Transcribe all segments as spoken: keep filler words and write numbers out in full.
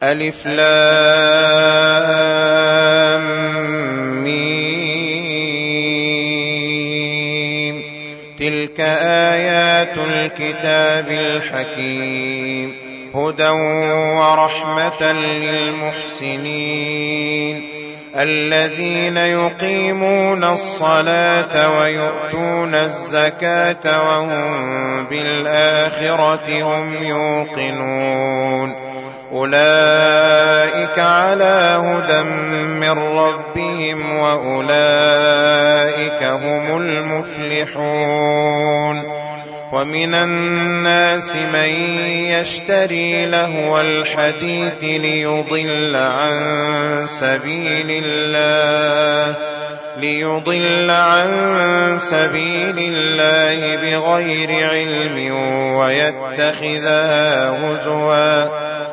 ألف لام ميم. تلك آيات الكتاب الحكيم، هدى ورحمة للمحسنين الذين يقيمون الصلاة ويؤتون الزكاة وهم بالآخرة هم يوقنون. أولئك على هدى من ربهم وأولئك هم المفلحون. ومن الناس من يشتري لهو الحديث ليضل عن سبيل الله ليضل عن سبيل الله بغير علم ويتخذها هزوا،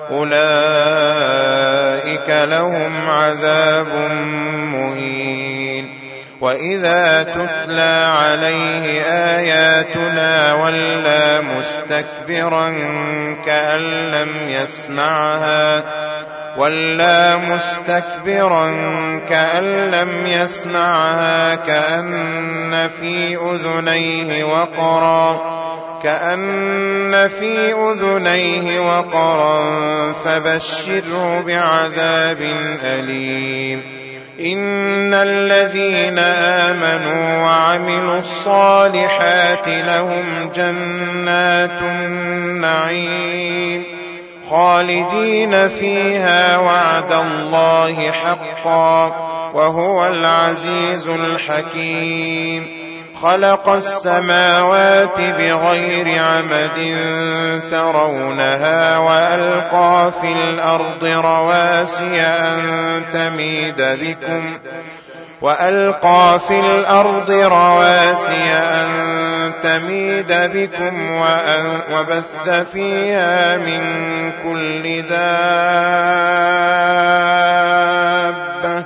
أولئك لهم عذاب مهين. وإذا تتلى عليه آياتنا ولى مستكبرا كأن لم يسمعها ولا مستكبرا كأن لم يسمعها كأن في أذنيه وقرا كأن في أذنيه وقرا فبشره بعذاب أليم. إن الذين آمنوا وعملوا الصالحات لهم جنات النعيم خالدين فيها وعد الله حقا وهو العزيز الحكيم. خلق السماوات بغير عمد ترونها وألقى في الأرض رواسي أن تميد بكم وألقى في الأرض رواسي أن تميد بكم وبث فيها من كل دابة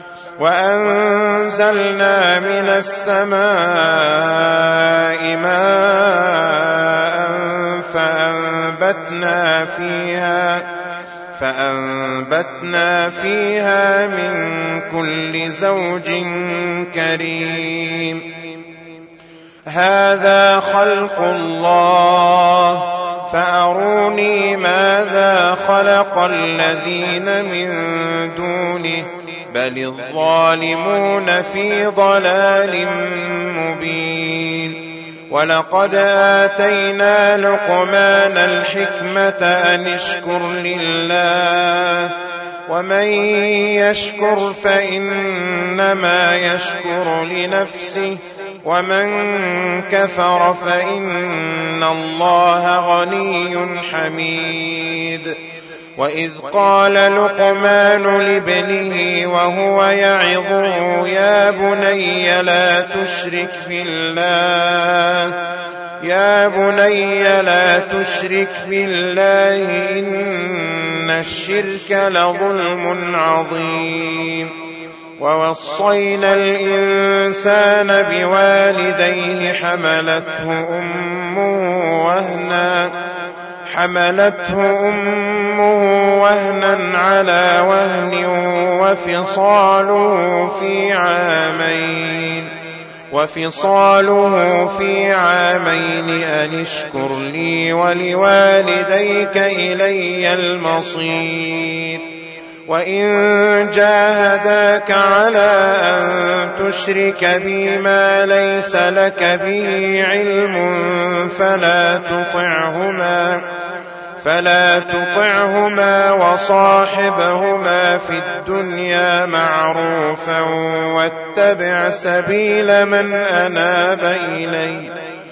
وأنزلنا من السماء ماء فأنبتنا فيها فأنبتنا فيها من كل زوج كريم. هذا خلق الله فأروني ماذا خلق الذين من دونه بل الظالمون في ضلال مبين. ولقد آتينا لقمان الحكمة أن اشكر لله ومن يشكر فإنما يشكر لنفسه ومن كفر فإن الله غني حميد. وإذ قال لقمان لابنه وهو يعظه يا بني لا تشرك بالله يا بني لا تشرك بالله إن الشرك لظلم عظيم. ووصينا الإنسان بوالديه حملته أمه وهنا حملته أمه وهنا على وهن وفصاله في عامين وفصاله في عامين أن اشكر لي ولوالديك إلي المصير. وإن جاهداك على أن تشرك بي ما ليس لك به علم فلا تطعهما فلا تطعهما وصاحبهما في الدنيا معروفا واتبع سبيل من أناب إلي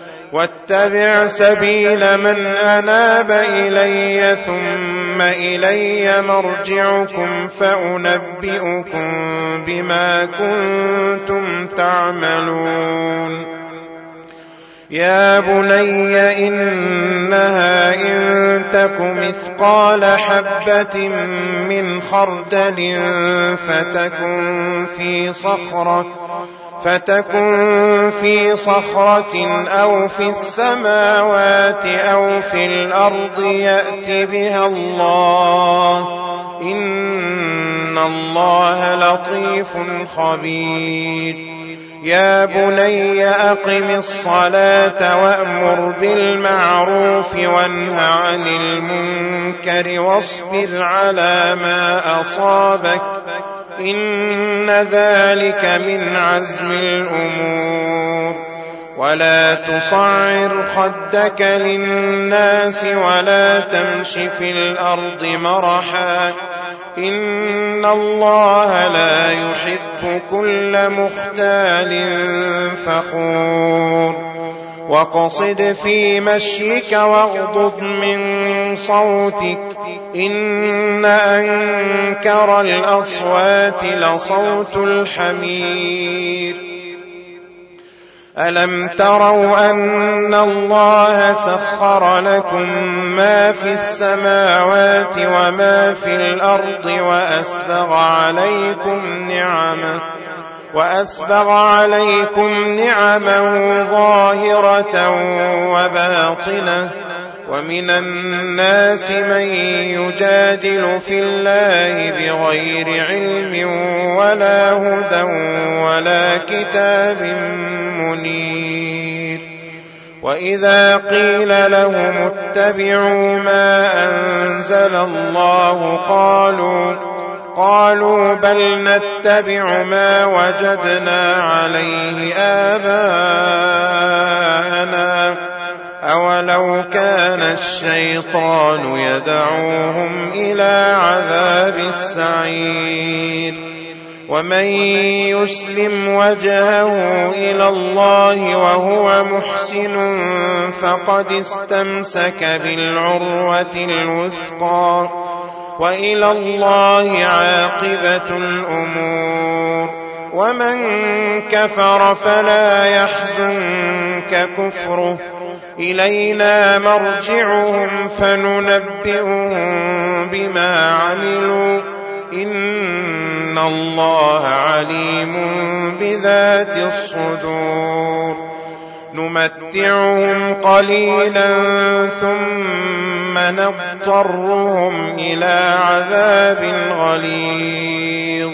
واتبع سبيل من أناب إلي ثم إلي مرجعكم فأنبئكم بما كنتم تعملون. يا بني إنها إن تك مثقال حبة من خردل فتكن في صخرة فتكن في صخرة أو في السماوات أو في الأرض يأت بها الله إن الله لطيف خبير يا بني أقم الصلاة وأمر بالمعروف وانه عن المنكر واصبر على ما أصابك إن ذلك من عزم الأمور ولا تصعر خدك للناس ولا تمش في الأرض مرحا إن الله لا يحب كل مختال فخور وقصد في مشيك واغضض من صوتك إن أنكر الأصوات لصوت الحمير ألم تروا أن الله سخر لكم ما في السماوات وما في الأرض وأسبغ عليكم نعمه وأسبغ عليكم نعمه ظاهرة وباطنة ومن الناس من يجادل في الله بغير علم ولا هدى ولا كتاب منير وإذا قيل لهم اتبعوا ما أنزل الله قالوا قالوا بل نتبع ما وجدنا عليه آباءنا أولو كان الشيطان يدعوهم إلى عذاب السعير ومن يسلم وجهه إلى الله وهو محسن فقد استمسك بالعروة الوثقى وإلى الله عاقبة الأمور ومن كفر فلا يحزنك كفره إلينا مرجعهم فننبئهم بما عملوا إن الله عليم بذات الصدور نمتعهم قليلا ثم نضطرهم إلى عذاب غليظ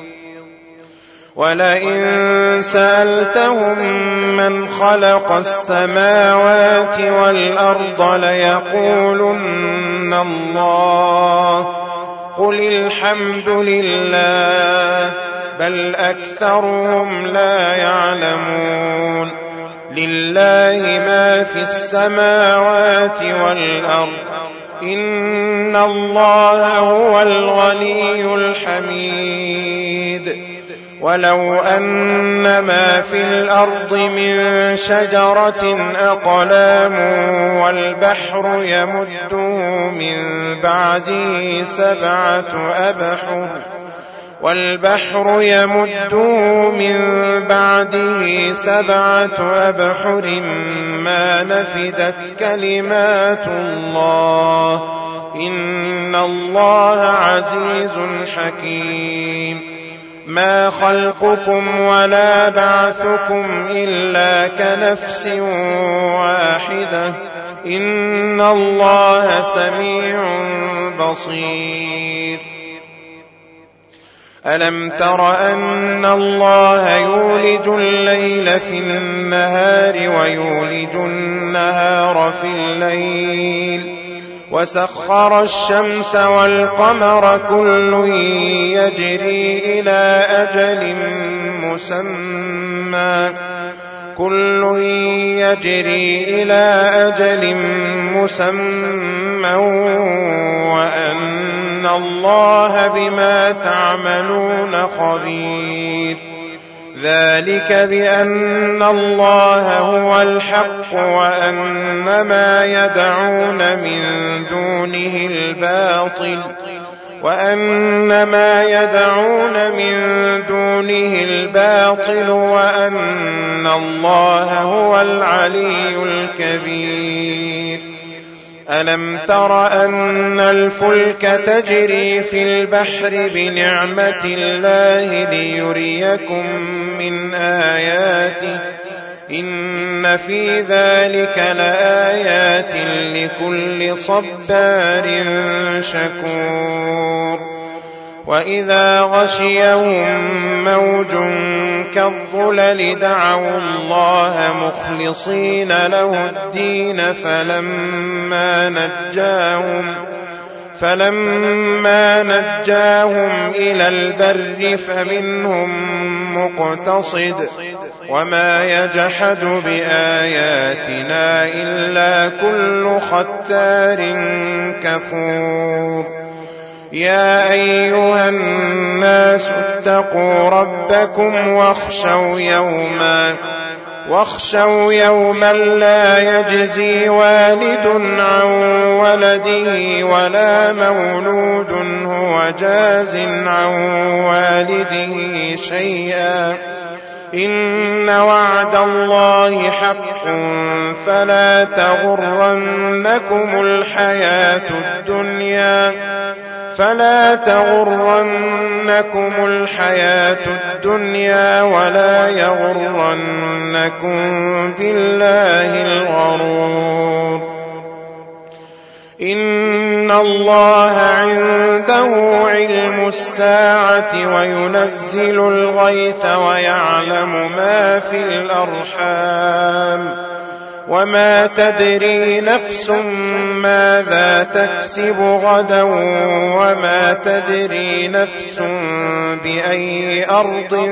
ولئن سألتهم من خلق السماوات والأرض ليقولن الله قل الحمد لله بل أكثرهم لا يعلمون لله ما في السماوات والأرض إن الله هو الغني الحميد ولو أن ما في الأرض من شجرة أقلام والبحر يمده من بعده سبعة أبحر والبحر يمده من بعده سبعة أبحر ما نفدت كلمات الله إن الله عزيز حكيم ما خلقكم ولا بعثكم إلا كنفس واحدة إن الله سميع بصير ألم تر أن الله يولج الليل في النهار ويولج النهار في الليل وسخر الشمس والقمر كل يجري إلى أجل مسمى كل يجري إلى أجل مسمى وأن الله بما تعملون خبير ذلك بأن الله هو الحق وأن ما يدعون من دونه الباطل وأن ما يدعون من دونه الباطل وأن الله هو العلي الكبير ألم تر أن الفلك تجري في البحر بنعمة الله ليريكم من آياته إن في ذلك لآيات لكل صبار شكور وإذا غشيهم موج كالظلل دعوا الله مخلصين له الدين فلما نجاهم فلما نجاهم إلى البر فمنهم مقتصد وما يجحد بآياتنا إلا كل ختار كفور. يا أيها الناس اتقوا ربكم واخشوا يوما واخشوا يوما لا يجزي والد عن ولده ولا مولود هو جاز عن والده شيئا إن وعد الله حق فلا تغرنكم الحياة الدنيا فلا تغرنكم الحياة الدنيا ولا يغرنكم بالله الغرور. إن الله عنده علم الساعة وينزل الغيث ويعلم ما في الأرحام وما تدري نفس ماذا تكسب غدا وما تدري نفس بأي أرض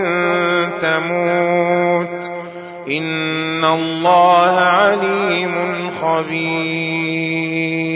تموت إن الله عليم خبير.